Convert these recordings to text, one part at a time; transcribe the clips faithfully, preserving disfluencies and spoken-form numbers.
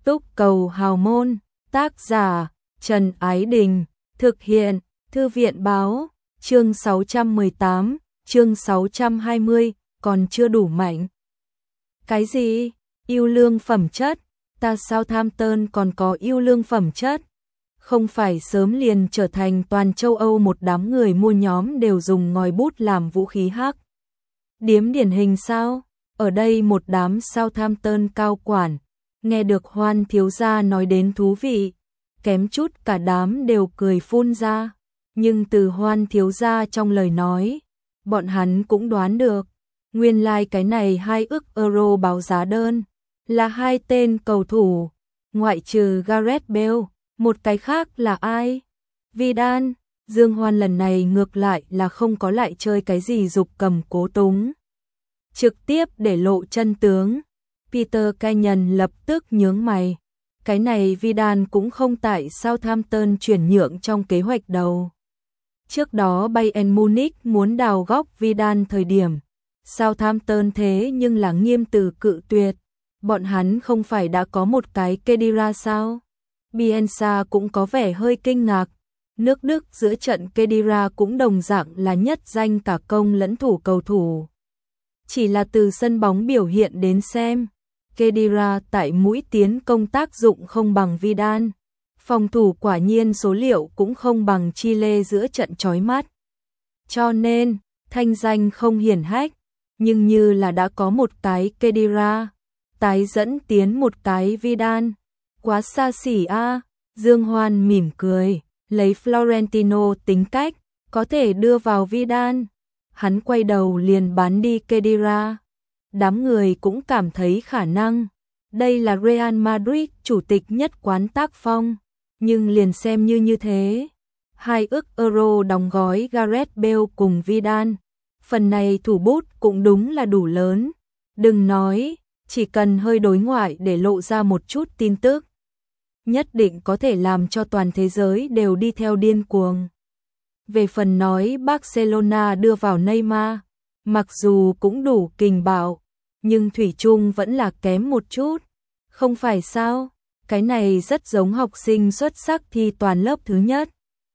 Túc cầu hào môn, tác giả, Trần Ái Đình, thực hiện, Thư viện báo, chương sáu trăm mười tám, chương sáu trăm hai mươi, còn chưa đủ mạnh. Cái gì? Yêu lương phẩm chất? Ta Southampton còn có yêu lương phẩm chất? Không phải sớm liền trở thành toàn châu Âu một đám người mua nhóm đều dùng ngòi bút làm vũ khí hắc điếm điển hình sao? Ở đây một đám Southampton cao quản, nghe được Hoan thiếu gia nói đến thú vị, kém chút cả đám đều cười phun ra. Nhưng từ Hoan thiếu gia trong lời nói, bọn hắn cũng đoán được, nguyên lai like cái này hai ức euro báo giá đơn, là hai tên cầu thủ, ngoại trừ Gareth Bale, một cái khác là ai? Vidal. Dương Hoan lần này ngược lại là không có lại chơi cái gì dục cầm cố túng. Trực tiếp để lộ chân tướng. Peter Kenyon lập tức nhướng mày. Cái này Vidal cũng không tại Southampton chuyển nhượng trong kế hoạch đầu. Trước đó Bayern Munich muốn đào góc Vidal thời điểm, Southampton thế nhưng là nghiêm từ cự tuyệt. Bọn hắn không phải đã có một cái Khedira sao? Bielsa cũng có vẻ hơi kinh ngạc. Nước Đức giữa trận Khedira cũng đồng dạng là nhất danh cả công lẫn thủ cầu thủ. Chỉ là từ sân bóng biểu hiện đến xem, Khedira tại mũi tiến công tác dụng không bằng Vidal. Phòng thủ quả nhiên số liệu cũng không bằng Chile giữa trận chói mắt. Cho nên, thanh danh không hiển hách, nhưng như là đã có một cái Khedira, tái dẫn tiến một cái Vidal. Quá xa xỉ a. À. Dương Hoan mỉm cười, lấy Florentino tính cách, có thể đưa vào Vidal. Hắn quay đầu liền bán đi Khedira. Đám người cũng cảm thấy khả năng. Đây là Real Madrid chủ tịch nhất quán tác phong. Nhưng liền xem như như thế. Hai ức euro đóng gói Gareth Bale cùng Vidal. Phần này thủ bút cũng đúng là đủ lớn. Đừng nói, chỉ cần hơi đối ngoại để lộ ra một chút tin tức, nhất định có thể làm cho toàn thế giới đều đi theo điên cuồng. Về phần nói Barcelona đưa vào Neymar, mặc dù cũng đủ kình bạo, nhưng thủy chung vẫn là kém một chút. Không phải sao? Cái này rất giống học sinh xuất sắc thi toàn lớp thứ nhất.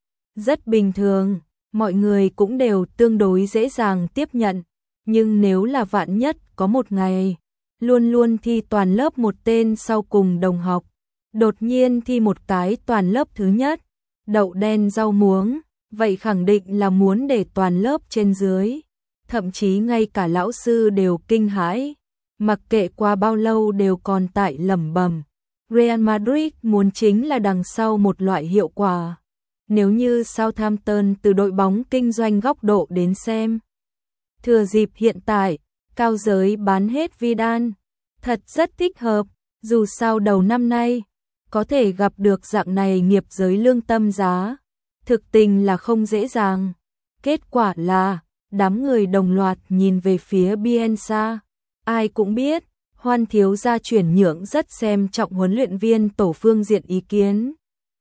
Rất bình thường, mọi người cũng đều tương đối dễ dàng tiếp nhận. Nhưng nếu là vạn nhất có một ngày, luôn luôn thi toàn lớp một tên sau cùng đồng học, đột nhiên thi một cái toàn lớp thứ nhất, đậu đen rau muống, vậy khẳng định là muốn để toàn lớp trên dưới, thậm chí ngay cả lão sư đều kinh hãi, mặc kệ qua bao lâu đều còn tại lẩm bẩm. Real Madrid muốn chính là đằng sau một loại hiệu quả. Nếu như Southampton từ đội bóng kinh doanh góc độ đến xem, thừa dịp hiện tại, cao giới bán hết Vidal, thật rất thích hợp, dù sao đầu năm nay, có thể gặp được dạng này nghiệp giới lương tâm giá, thực tình là không dễ dàng. Kết quả là, đám người đồng loạt nhìn về phía Bielsa. Ai cũng biết, Hoan thiếu gia chuyển nhượng rất xem trọng huấn luyện viên tổ phương diện ý kiến.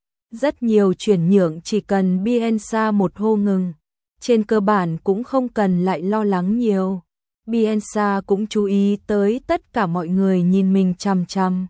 Rất nhiều chuyển nhượng chỉ cần Bielsa một hô ngừng, trên cơ bản cũng không cần lại lo lắng nhiều. Bielsa cũng chú ý tới tất cả mọi người nhìn mình chằm chằm.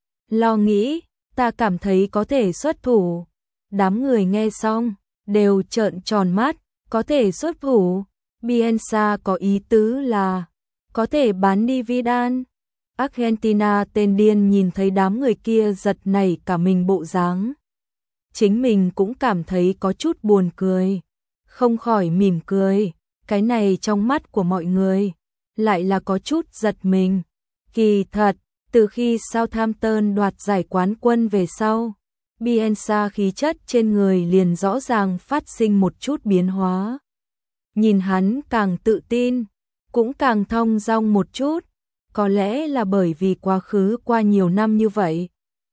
Lo nghĩ, ta cảm thấy có thể xuất thủ. Đám người nghe xong, đều trợn tròn mắt, có thể xuất thủ. Bielsa có ý tứ là, có thể bán đi Vidal. Argentina tên điên nhìn thấy đám người kia giật nảy cả mình bộ dáng. Chính mình cũng cảm thấy có chút buồn cười. Không khỏi mỉm cười, cái này trong mắt của mọi người, lại là có chút giật mình. Kỳ thật, từ khi Southampton đoạt giải quán quân về sau, Bielsa khí chất trên người liền rõ ràng phát sinh một chút biến hóa. Nhìn hắn càng tự tin, cũng càng thong dong một chút, có lẽ là bởi vì quá khứ qua nhiều năm như vậy.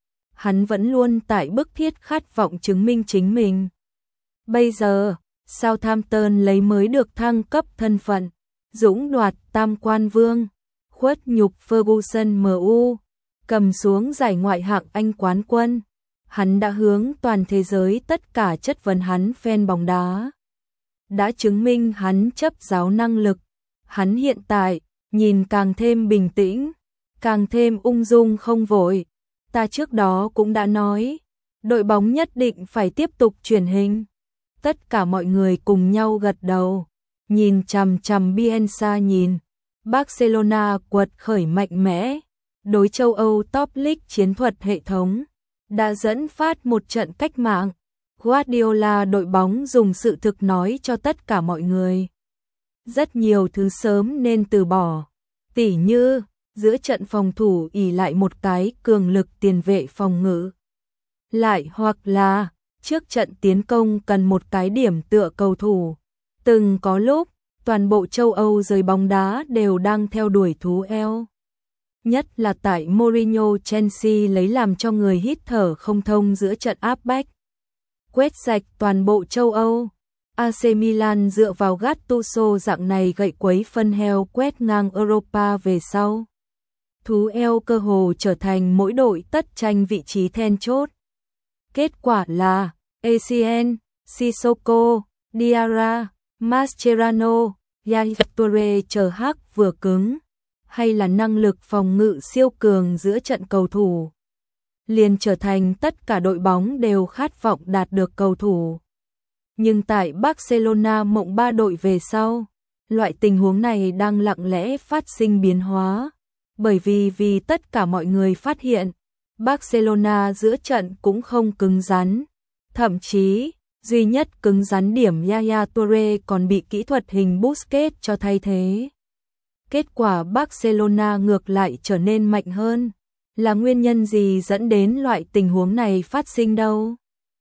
Hắn vẫn luôn tại bức thiết khát vọng chứng minh chính mình. Bây giờ, Southampton lấy mới được thăng cấp thân phận, dũng đoạt tam quan vương, khuất nhục Ferguson em u, cầm xuống giải ngoại hạng Anh quán quân. Hắn đã hướng toàn thế giới tất cả chất vấn hắn fan bóng đá. Đã chứng minh hắn chấp giáo năng lực. Hắn hiện tại, nhìn càng thêm bình tĩnh, càng thêm ung dung không vội. Ta trước đó cũng đã nói, đội bóng nhất định phải tiếp tục truyền hình. Tất cả mọi người cùng nhau gật đầu, nhìn chằm chằm Bielsa nhìn. Barcelona quật khởi mạnh mẽ, đối châu Âu top league chiến thuật hệ thống, đã dẫn phát một trận cách mạng. Guardiola đội bóng dùng sự thực nói cho tất cả mọi người. Rất nhiều thứ sớm nên từ bỏ, tỉ như giữa trận phòng thủ ỷ lại một cái cường lực tiền vệ phòng ngự. Lại hoặc là trước trận tiến công cần một cái điểm tựa cầu thủ. Từng có lúc, toàn bộ châu Âu giới bóng đá đều đang theo đuổi thú eo. Nhất là tại Mourinho Chelsea lấy làm cho người hít thở không thông giữa trận áp bách. Quét sạch toàn bộ châu Âu. a xê Milan dựa vào Gattuso dạng này gậy quấy phân heo quét ngang Europa về sau. Thú eo cơ hồ trở thành mỗi đội tất tranh vị trí then chốt. Kết quả là Essien, Sissoko, Diarra, Mascherano, Yaya Toure chờ hắc vừa cứng, hay là năng lực phòng ngự siêu cường giữa trận cầu thủ, liền trở thành tất cả đội bóng đều khát vọng đạt được cầu thủ. Nhưng tại Barcelona mộng ba đội về sau, loại tình huống này đang lặng lẽ phát sinh biến hóa, bởi vì vì tất cả mọi người phát hiện, Barcelona giữa trận cũng không cứng rắn, thậm chí duy nhất cứng rắn điểm Yaya Toure còn bị kỹ thuật hình Busquets cho thay thế. Kết quả Barcelona ngược lại trở nên mạnh hơn. Là nguyên nhân gì dẫn đến loại tình huống này phát sinh đâu?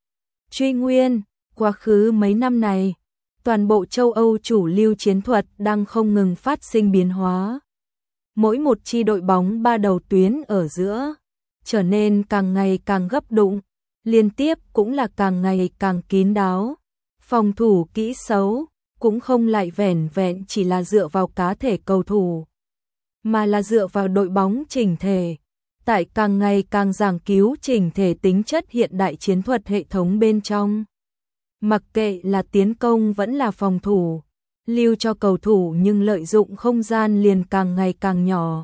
Truy nguyên, quá khứ mấy năm này, toàn bộ châu Âu chủ lưu chiến thuật đang không ngừng phát sinh biến hóa. Mỗi một chi đội bóng ba đầu tuyến ở giữa, trở nên càng ngày càng gấp đụng, liên tiếp cũng là càng ngày càng kín đáo. Phòng thủ kỹ xấu, cũng không lại vẻn vẹn chỉ là dựa vào cá thể cầu thủ, mà là dựa vào đội bóng chỉnh thể. Tại càng ngày càng giảng cứu chỉnh thể tính chất hiện đại chiến thuật hệ thống bên trong. Mặc kệ là tiến công vẫn là phòng thủ, lưu cho cầu thủ nhưng lợi dụng không gian liền càng ngày càng nhỏ.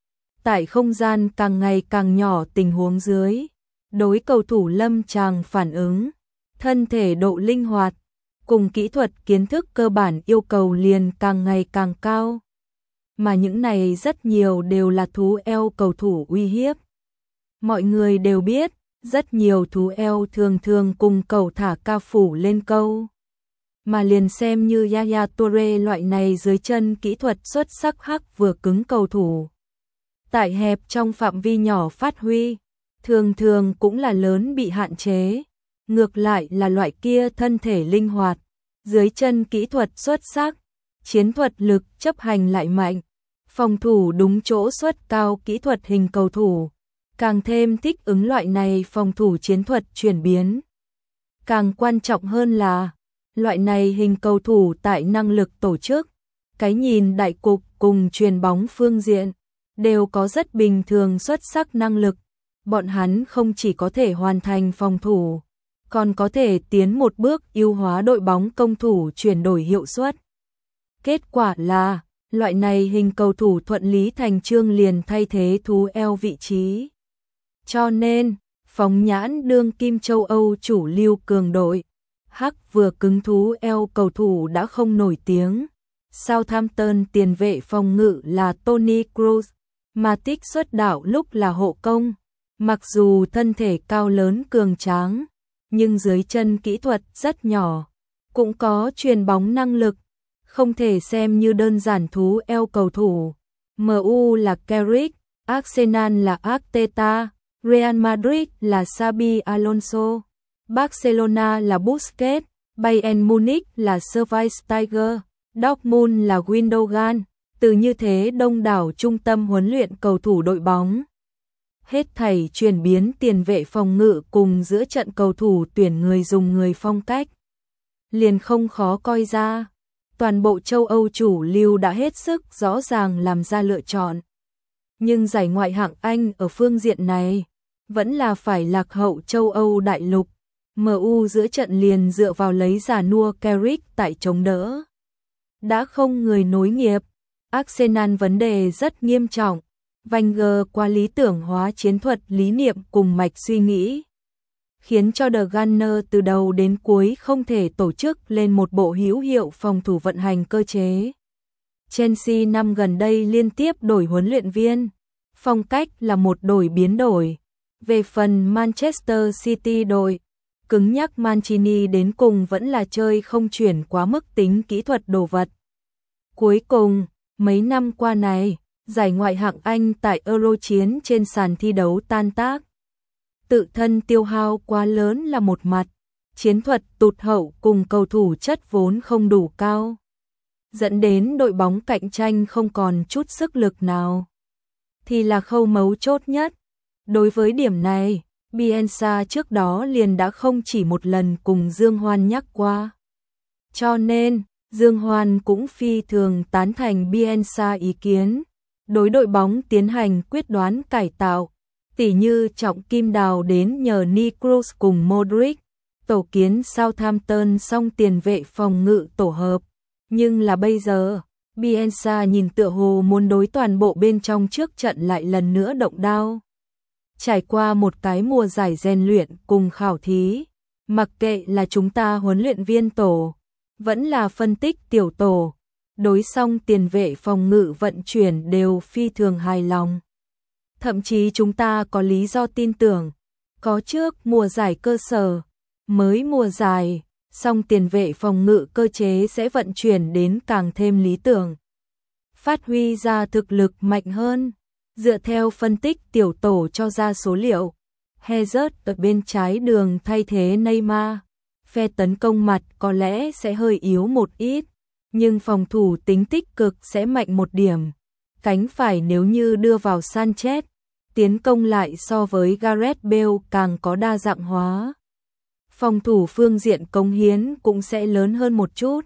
Tại không gian càng ngày càng nhỏ tình huống dưới, đối cầu thủ lâm tràng phản ứng, thân thể độ linh hoạt, cùng kỹ thuật kiến thức cơ bản yêu cầu liền càng ngày càng cao. Mà những này rất nhiều đều là thú eo cầu thủ uy hiếp. Mọi người đều biết, rất nhiều thú eo thường thường cùng cầu thả ca phủ lên câu. Mà liền xem như Yaya Toure loại này dưới chân kỹ thuật xuất sắc hắc vừa cứng cầu thủ. Tại hẹp trong phạm vi nhỏ phát huy, thường thường cũng là lớn bị hạn chế. Ngược lại là loại kia thân thể linh hoạt, dưới chân kỹ thuật xuất sắc, chiến thuật lực chấp hành lại mạnh, phòng thủ đúng chỗ xuất cao kỹ thuật hình cầu thủ, càng thêm thích ứng loại này phòng thủ chiến thuật chuyển biến. Càng quan trọng hơn là, loại này hình cầu thủ tại năng lực tổ chức, cái nhìn đại cục cùng truyền bóng phương diện, đều có rất bình thường xuất sắc năng lực. Bọn hắn không chỉ có thể hoàn thành phòng thủ, còn có thể tiến một bước ưu hóa đội bóng công thủ chuyển đổi hiệu suất. Kết quả là, loại này hình cầu thủ thuận lý thành chương liền thay thế thú eo vị trí. Cho nên, phóng nhãn đương kim châu Âu chủ lưu cường đội, hắc vừa cứng thú eo cầu thủ đã không nổi tiếng. Southampton tiền vệ phòng ngự là Toni Kroos, Matic xuất đạo lúc là hộ công. Mặc dù thân thể cao lớn cường tráng, nhưng dưới chân kỹ thuật rất nhỏ, cũng có truyền bóng năng lực, không thể xem như đơn giản thú eo cầu thủ. em u là Carrick, Arsenal là Arteta, Real Madrid là Xabi Alonso, Barcelona là Busquets, Bayern Munich là Schweinsteiger, Dortmund là Gundogan. Từ như thế đông đảo trung tâm huấn luyện cầu thủ đội bóng, hết thảy chuyển biến tiền vệ phòng ngự cùng giữa trận cầu thủ tuyển người dùng người phong cách, liền không khó coi ra. Toàn bộ châu Âu chủ lưu đã hết sức rõ ràng làm ra lựa chọn. Nhưng giải ngoại hạng Anh ở phương diện này, vẫn là phải lạc hậu châu Âu đại lục. em u giữa trận liền dựa vào lấy già nua Carrick tại chống đỡ. Đã không người nối nghiệp, Arsenal vấn đề rất nghiêm trọng. Wenger qua lý tưởng hóa chiến thuật lý niệm cùng mạch suy nghĩ, khiến cho The Gunners từ đầu đến cuối không thể tổ chức lên một bộ hữu hiệu phòng thủ vận hành cơ chế. Chelsea năm gần đây liên tiếp đổi huấn luyện viên, phong cách là một đổi biến đổi. Về phần Manchester City đội cứng nhắc, Mancini đến cùng vẫn là chơi không chuyển quá mức tính kỹ thuật đồ vật. Cuối cùng, mấy năm qua này, giải ngoại hạng Anh tại Euro chiến trên sàn thi đấu tan tác. Tự thân tiêu hao quá lớn là một mặt, chiến thuật tụt hậu cùng cầu thủ chất vốn không đủ cao, dẫn đến đội bóng cạnh tranh không còn chút sức lực nào, thì là khâu mấu chốt nhất. Đối với điểm này, Bielsa trước đó liền đã không chỉ một lần cùng Dương Hoan nhắc qua. Cho nên, Dương Hoan cũng phi thường tán thành Bielsa ý kiến, đối đội bóng tiến hành quyết đoán cải tạo, tỉ như trọng kim đào đến nhờ Nickroos cùng Modric, tổ kiến Southampton xong tiền vệ phòng ngự tổ hợp. Nhưng là bây giờ, Bielsa nhìn tựa hồ muốn đối toàn bộ bên trong trước trận lại lần nữa động đao. Trải qua một cái mùa giải rèn luyện cùng khảo thí, mặc kệ là chúng ta huấn luyện viên tổ, vẫn là phân tích tiểu tổ, đối xong tiền vệ phòng ngự vận chuyển đều phi thường hài lòng. Thậm chí chúng ta có lý do tin tưởng, có trước mùa giải cơ sở, mới mùa giải, song tiền vệ phòng ngự cơ chế sẽ vận chuyển đến càng thêm lý tưởng, phát huy ra thực lực mạnh hơn. Dựa theo phân tích tiểu tổ cho ra số liệu, Hazard ở bên trái đường thay thế Neymar, phe tấn công mặt có lẽ sẽ hơi yếu một ít, nhưng phòng thủ tính tích cực sẽ mạnh một điểm. Cánh phải nếu như đưa vào Sanchez, tiến công lại so với Gareth Bale càng có đa dạng hóa. Phòng thủ phương diện cống hiến cũng sẽ lớn hơn một chút.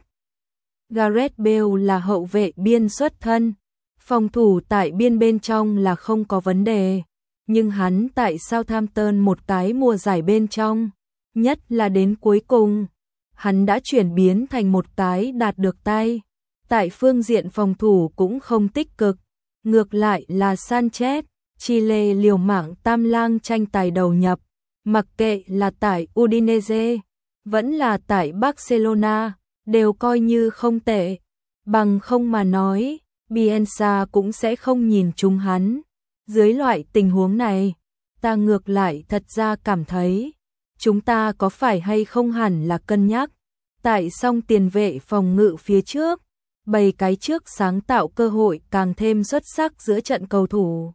Gareth Bale là hậu vệ biên xuất thân, phòng thủ tại biên bên trong là không có vấn đề, nhưng hắn tại Southampton một cái mùa giải bên trong, nhất là đến cuối cùng, hắn đã chuyển biến thành một cái đạt được tay. Tại phương diện phòng thủ cũng không tích cực, ngược lại là Sanchez, Chile liều mạng tam lang tranh tài đầu nhập, mặc kệ là tại Udinese, vẫn là tại Barcelona, đều coi như không tệ. Bằng không mà nói, Bielsa cũng sẽ không nhìn trúng hắn. Dưới loại tình huống này, ta ngược lại thật ra cảm thấy, chúng ta có phải hay không hẳn là cân nhắc, tại song tiền vệ phòng ngự phía trước, bày cái trước sáng tạo cơ hội càng thêm xuất sắc giữa trận cầu thủ.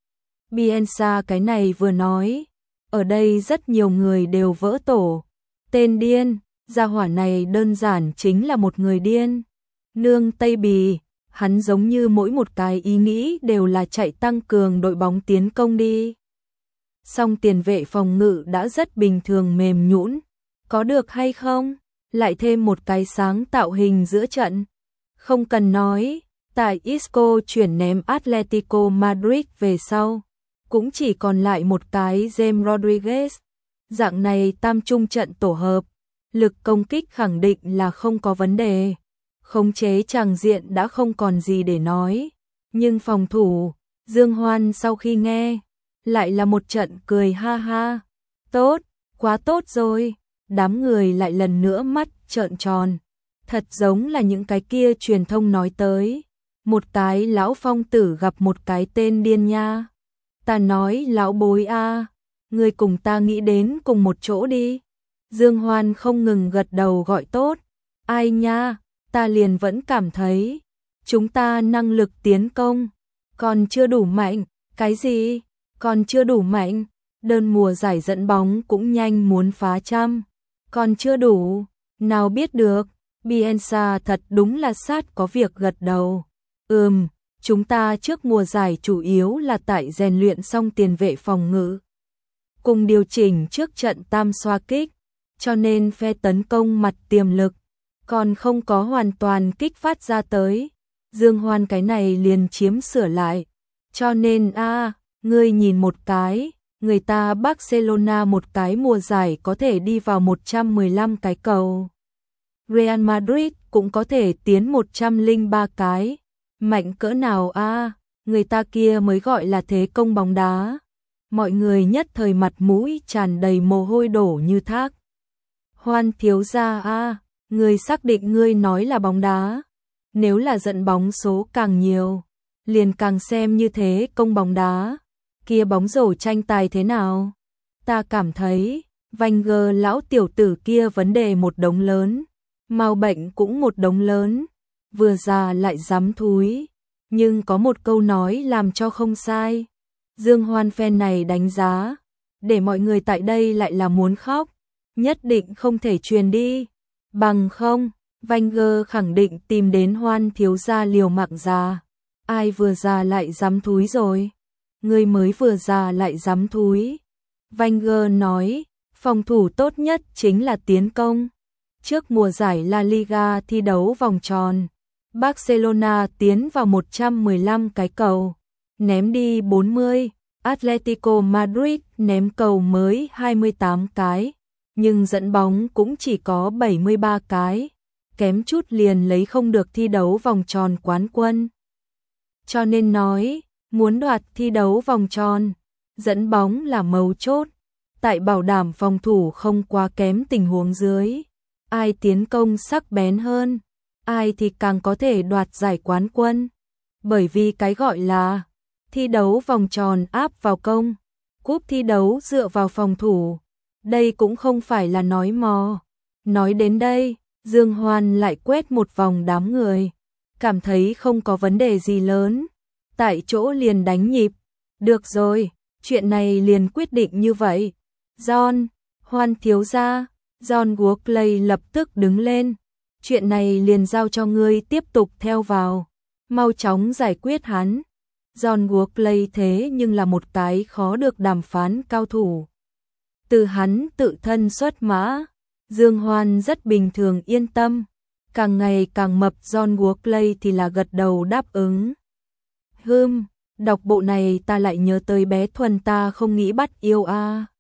Bielsa cái này vừa nói, ở đây rất nhiều người đều vỡ tổ. Tên điên, gia hỏa này đơn giản chính là một người điên. Nương Tây Bì, hắn giống như mỗi một cái ý nghĩ đều là chạy tăng cường đội bóng tiến công đi. Song tiền vệ phòng ngự đã rất bình thường mềm nhũn, có được hay không? Lại thêm một cái sáng tạo hình giữa trận. Không cần nói, tại Isco chuyển ném Atletico Madrid về sau, cũng chỉ còn lại một cái James Rodriguez. Dạng này tam trung trận tổ hợp, lực công kích khẳng định là không có vấn đề. Khống chế tràng diện đã không còn gì để nói, nhưng phòng thủ, Dương Hoan sau khi nghe, lại là một trận cười ha ha. Tốt, quá tốt rồi, đám người lại lần nữa mắt trợn tròn. Thật giống là những cái kia truyền thông nói tới, một cái lão phong tử gặp một cái tên điên nha. Ta nói lão bối a, người cùng ta nghĩ đến cùng một chỗ đi. Dương Hoan không ngừng gật đầu gọi tốt. Ai nha, ta liền vẫn cảm thấy, chúng ta năng lực tiến công, còn chưa đủ mạnh. Cái gì? Còn chưa đủ mạnh? Đơn mùa giải dẫn bóng cũng nhanh muốn phá trăm. Còn chưa đủ? Nào biết được. Bielsa thật đúng là sát có việc gật đầu. Ừm, chúng ta trước mùa giải chủ yếu là tại rèn luyện xong tiền vệ phòng ngự, cùng điều chỉnh trước trận tam xoa kích, cho nên phe tấn công mặt tiềm lực còn không có hoàn toàn kích phát ra tới. Dương Hoan cái này liền chiếm sửa lại. Cho nên a, à, ngươi nhìn một cái, người ta Barcelona một cái mùa giải có thể đi vào một trăm mười lăm cái cầu. Real Madrid cũng có thể tiến một trăm lẻ ba cái. Mạnh cỡ nào a? À? người ta kia mới gọi là thế công bóng đá. Mọi người nhất thời mặt mũi tràn đầy mồ hôi đổ như thác. Hoan thiếu gia a, người xác định ngươi nói là bóng đá. Nếu là dẫn bóng số càng nhiều, liền càng xem như thế công bóng đá. Kia bóng rổ tranh tài thế nào? Ta cảm thấy, Wenger lão tiểu tử kia vấn đề một đống lớn, mau bệnh cũng một đống lớn, vừa già lại dám thúi. Nhưng có một câu nói làm cho không sai. Dương Hoan fan này đánh giá, để mọi người tại đây lại là muốn khóc, nhất định không thể truyền đi. Bằng không, Wenger khẳng định tìm đến Hoan thiếu gia liều mạng già. Ai vừa già lại dám thúi rồi? Người mới vừa già lại dám thúi. Wenger nói, phòng thủ tốt nhất chính là tiến công. Trước mùa giải La Liga thi đấu vòng tròn, Barcelona tiến vào một trăm mười lăm cái cầu, ném đi bốn mươi, Atletico Madrid ném cầu mới hai mươi tám cái, nhưng dẫn bóng cũng chỉ có bảy mươi ba cái, kém chút liền lấy không được thi đấu vòng tròn quán quân. Cho nên nói, muốn đoạt thi đấu vòng tròn, dẫn bóng là mấu chốt, tại bảo đảm phòng thủ không quá kém tình huống dưới, ai tiến công sắc bén hơn, ai thì càng có thể đoạt giải quán quân. Bởi vì cái gọi là thi đấu vòng tròn áp vào công, cúp thi đấu dựa vào phòng thủ, đây cũng không phải là nói mò. Nói đến đây, Dương Hoan lại quét một vòng đám người, cảm thấy không có vấn đề gì lớn, tại chỗ liền đánh nhịp. Được rồi, chuyện này liền quyết định như vậy. John, Hoan thiếu gia, John Workley lập tức đứng lên. Chuyện này liền giao cho ngươi tiếp tục theo vào, mau chóng giải quyết hắn. John Workley thế nhưng là một cái khó được đàm phán cao thủ. Từ hắn tự thân xuất mã, Dương Hoan rất bình thường yên tâm. Càng ngày càng mập John Workley thì là gật đầu đáp ứng. Hừm, đọc bộ này ta lại nhớ tới bé Thuần ta không nghĩ bắt yêu a.